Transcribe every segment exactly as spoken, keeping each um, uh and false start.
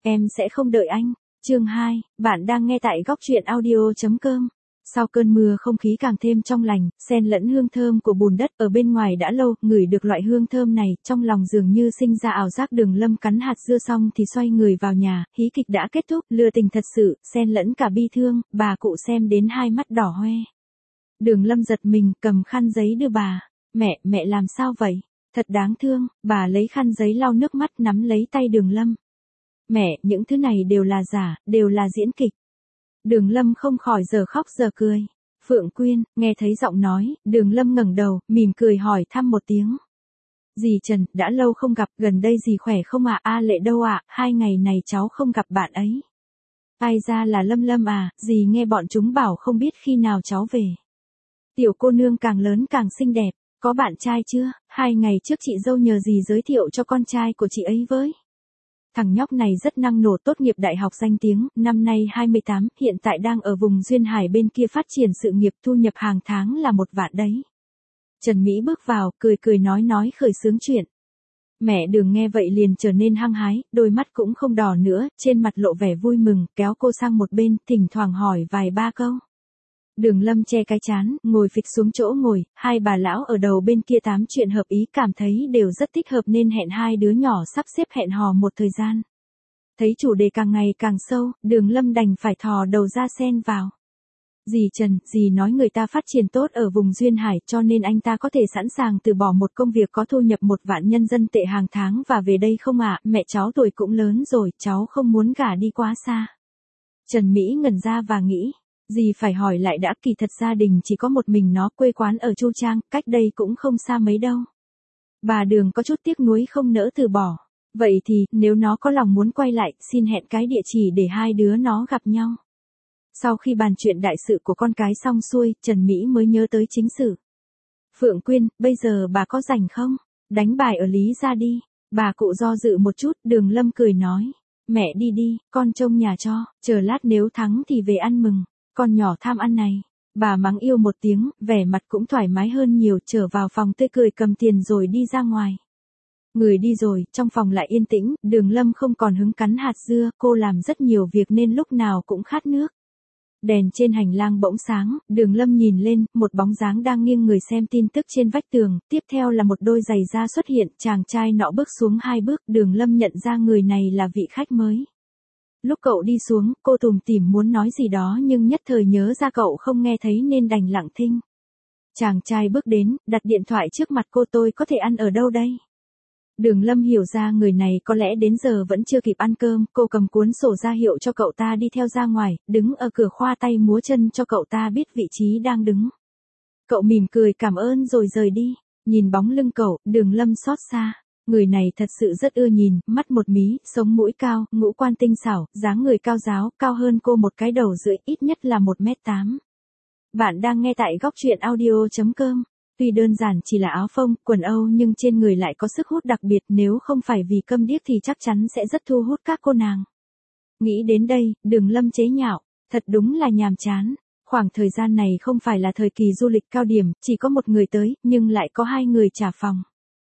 Em sẽ không đợi anh. Chương hai, bạn đang nghe tại góc truyện audio chấm com. Sau cơn mưa không khí càng thêm trong lành, xen lẫn hương thơm của bùn đất ở bên ngoài đã lâu, ngửi được loại hương thơm này, trong lòng dường như sinh ra ảo giác. Đường Lâm cắn hạt dưa xong thì xoay người vào nhà, hí kịch đã kết thúc, lừa tình thật sự, xen lẫn cả bi thương, bà cụ xem đến hai mắt đỏ hoe. Đường Lâm giật mình, cầm khăn giấy đưa bà. Mẹ, mẹ làm sao vậy? Thật đáng thương. Bà lấy khăn giấy lau nước mắt, nắm lấy tay Đường Lâm. Mẹ, những thứ này đều là giả, đều là diễn kịch. Đường Lâm không khỏi giờ khóc giờ cười. Phượng Quyên, nghe thấy giọng nói, Đường Lâm ngẩng đầu, mỉm cười hỏi thăm một tiếng. Dì Trần, đã lâu không gặp, gần đây dì khỏe không ạ? A Lệ đâu ạ? Hai ngày này cháu không gặp bạn ấy. Ai ra là Lâm Lâm à, dì nghe bọn chúng bảo không biết khi nào cháu về. Tiểu cô nương càng lớn càng xinh đẹp, có bạn trai chưa? Hai ngày trước chị dâu nhờ dì giới thiệu cho con trai của chị ấy với. Thằng nhóc này rất năng nổ, tốt nghiệp đại học danh tiếng, năm nay hai mươi tám, hiện tại đang ở vùng Duyên Hải bên kia phát triển sự nghiệp, thu nhập hàng tháng là một vạn đấy. Trần Mỹ bước vào, cười cười nói nói khởi xướng chuyện. Mẹ Đường nghe vậy liền trở nên hăng hái, đôi mắt cũng không đỏ nữa, trên mặt lộ vẻ vui mừng, kéo cô sang một bên, thỉnh thoảng hỏi vài ba câu. Đường Lâm che cái trán, ngồi phịch xuống chỗ ngồi, hai bà lão ở đầu bên kia tám chuyện hợp ý, cảm thấy đều rất thích hợp nên hẹn hai đứa nhỏ sắp xếp hẹn hò một thời gian. Thấy chủ đề càng ngày càng sâu, Đường Lâm đành phải thò đầu ra xen vào. Dì Trần, dì nói người ta phát triển tốt ở vùng Duyên Hải cho nên anh ta có thể sẵn sàng từ bỏ một công việc có thu nhập một vạn nhân dân tệ hàng tháng và về đây không ạ? Mẹ cháu tuổi cũng lớn rồi, cháu không muốn gả đi quá xa. Trần Mỹ ngẩn ra và nghĩ. Dì phải hỏi lại đã, kỳ thật gia đình chỉ có một mình nó, quê quán ở Chu Trang, cách đây cũng không xa mấy đâu. Bà Đường có chút tiếc nuối không nỡ từ bỏ. Vậy thì, nếu nó có lòng muốn quay lại, xin hẹn cái địa chỉ để hai đứa nó gặp nhau. Sau khi bàn chuyện đại sự của con cái xong xuôi, Trần Mỹ mới nhớ tới chính sự. Phượng Quyên, bây giờ bà có rảnh không? Đánh bài ở Lý ra đi. Bà cụ do dự một chút, Đường Lâm cười nói. Mẹ đi đi, con trông nhà cho, chờ lát nếu thắng thì về ăn mừng. Con nhỏ tham ăn này. Bà mắng yêu một tiếng, vẻ mặt cũng thoải mái hơn nhiều, trở vào phòng tươi cười cầm tiền rồi đi ra ngoài. Người đi rồi, trong phòng lại yên tĩnh, Đường Lâm không còn hứng cắn hạt dưa, cô làm rất nhiều việc nên lúc nào cũng khát nước. Đèn trên hành lang bỗng sáng, Đường Lâm nhìn lên, một bóng dáng đang nghiêng người xem tin tức trên vách tường, tiếp theo là một đôi giày da xuất hiện, chàng trai nọ bước xuống hai bước, Đường Lâm nhận ra người này là vị khách mới. Lúc cậu đi xuống, cô tủm tỉm muốn nói gì đó nhưng nhất thời nhớ ra cậu không nghe thấy nên đành lặng thinh. Chàng trai bước đến, đặt điện thoại trước mặt cô. Tôi có thể ăn ở đâu đây? Đường Lâm hiểu ra người này có lẽ đến giờ vẫn chưa kịp ăn cơm, cô cầm cuốn sổ ra hiệu cho cậu ta đi theo ra ngoài, đứng ở cửa khoa tay múa chân cho cậu ta biết vị trí đang đứng. Cậu mỉm cười cảm ơn rồi rời đi, nhìn bóng lưng cậu, Đường Lâm xót xa. Người này thật sự rất ưa nhìn, mắt một mí, sống mũi cao, ngũ quan tinh xảo, dáng người cao ráo, cao hơn cô một cái đầu rưỡi, ít nhất là một mét tám. Bạn đang nghe tại góc truyện audio chấm com. Tuy đơn giản chỉ là áo phông, quần âu nhưng trên người lại có sức hút đặc biệt, nếu không phải vì câm điếc thì chắc chắn sẽ rất thu hút các cô nàng. Nghĩ đến đây, Đường Lâm chế nhạo, thật đúng là nhàm chán. Khoảng thời gian này không phải là thời kỳ du lịch cao điểm, chỉ có một người tới, nhưng lại có hai người trả phòng.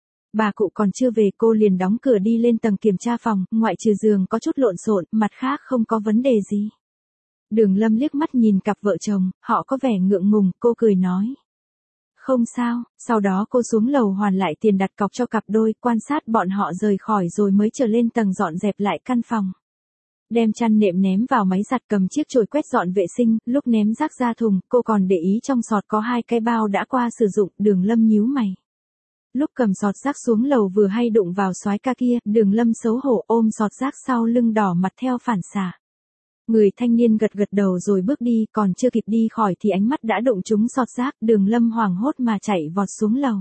Bà cụ còn chưa về cô liền đóng cửa đi lên tầng kiểm tra phòng, ngoại trừ giường có chút lộn xộn, mặt khác không có vấn đề gì. Đường Lâm liếc mắt nhìn cặp vợ chồng, họ có vẻ ngượng ngùng, cô cười nói. Không sao, sau đó cô xuống lầu hoàn lại tiền đặt cọc cho cặp đôi, quan sát bọn họ rời khỏi rồi mới trở lên tầng dọn dẹp lại căn phòng. Đem chăn nệm ném vào máy giặt, cầm chiếc chổi quét dọn vệ sinh, lúc ném rác ra thùng, cô còn để ý trong sọt có hai cái bao đã qua sử dụng, Đường Lâm nhíu mày. Lúc cầm sọt rác xuống lầu vừa hay đụng vào soái ca kia, Đường Lâm xấu hổ ôm sọt rác sau lưng đỏ mặt theo phản xạ. Người thanh niên gật gật đầu rồi bước đi, còn chưa kịp đi khỏi thì ánh mắt đã đụng trúng sọt rác, Đường Lâm hoảng hốt mà chạy vọt xuống lầu.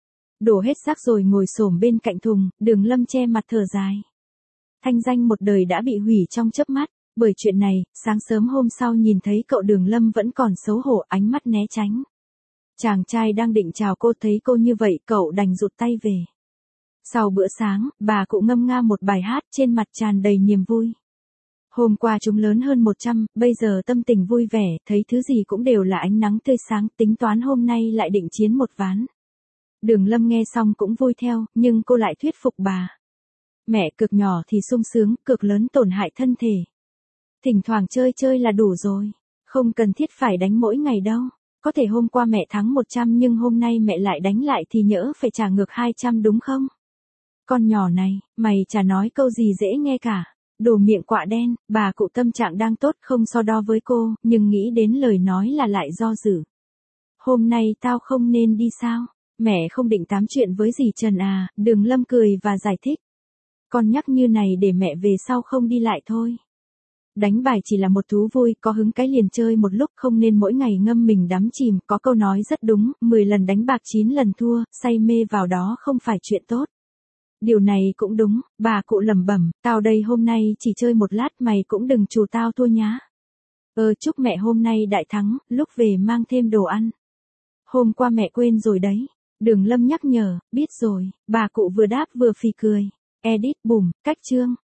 Đổ hết rác rồi ngồi xổm bên cạnh thùng, Đường Lâm che mặt thở dài. Thanh danh một đời đã bị hủy trong chớp mắt, bởi chuyện này, sáng sớm hôm sau nhìn thấy cậu Đường Lâm vẫn còn xấu hổ, ánh mắt né tránh. Chàng trai đang định chào cô, thấy cô như vậy, cậu đành rụt tay về. Sau bữa sáng, bà cụ ngâm nga một bài hát, trên mặt tràn đầy niềm vui. Hôm qua chúng lớn hơn một trăm, bây giờ tâm tình vui vẻ, thấy thứ gì cũng đều là ánh nắng tươi sáng, tính toán hôm nay lại định chiến một ván. Đường Lâm nghe xong cũng vui theo, nhưng cô lại thuyết phục bà. Mẹ cực nhỏ thì sung sướng, cực lớn tổn hại thân thể. Thỉnh thoảng chơi chơi là đủ rồi. Không cần thiết phải đánh mỗi ngày đâu. Có thể hôm qua mẹ thắng một trăm nhưng hôm nay mẹ lại đánh lại thì nhỡ phải trả ngược hai trăm đúng không? Con nhỏ này, mày chả nói câu gì dễ nghe cả. Đồ miệng quạ đen, bà cụ tâm trạng đang tốt không so đo với cô, nhưng nghĩ đến lời nói là lại do dự. Hôm nay tao không nên đi sao? Mẹ không định tám chuyện với dì Trần à? Đường Lâm cười và giải thích. Con nhắc như này để mẹ về sau không đi lại thôi. Đánh bài chỉ là một thú vui, có hứng cái liền chơi một lúc, không nên mỗi ngày ngâm mình đắm chìm, có câu nói rất đúng, mười lần đánh bạc chín lần thua, say mê vào đó không phải chuyện tốt. Điều này cũng đúng, bà cụ lẩm bẩm, tao đây hôm nay chỉ chơi một lát, mày cũng đừng chù tao thua nhá. Ờ chúc mẹ hôm nay đại thắng, lúc về mang thêm đồ ăn. Hôm qua mẹ quên rồi đấy. Đường Lâm nhắc nhở, biết rồi, bà cụ vừa đáp vừa phì cười. Edit bùm, cách chương.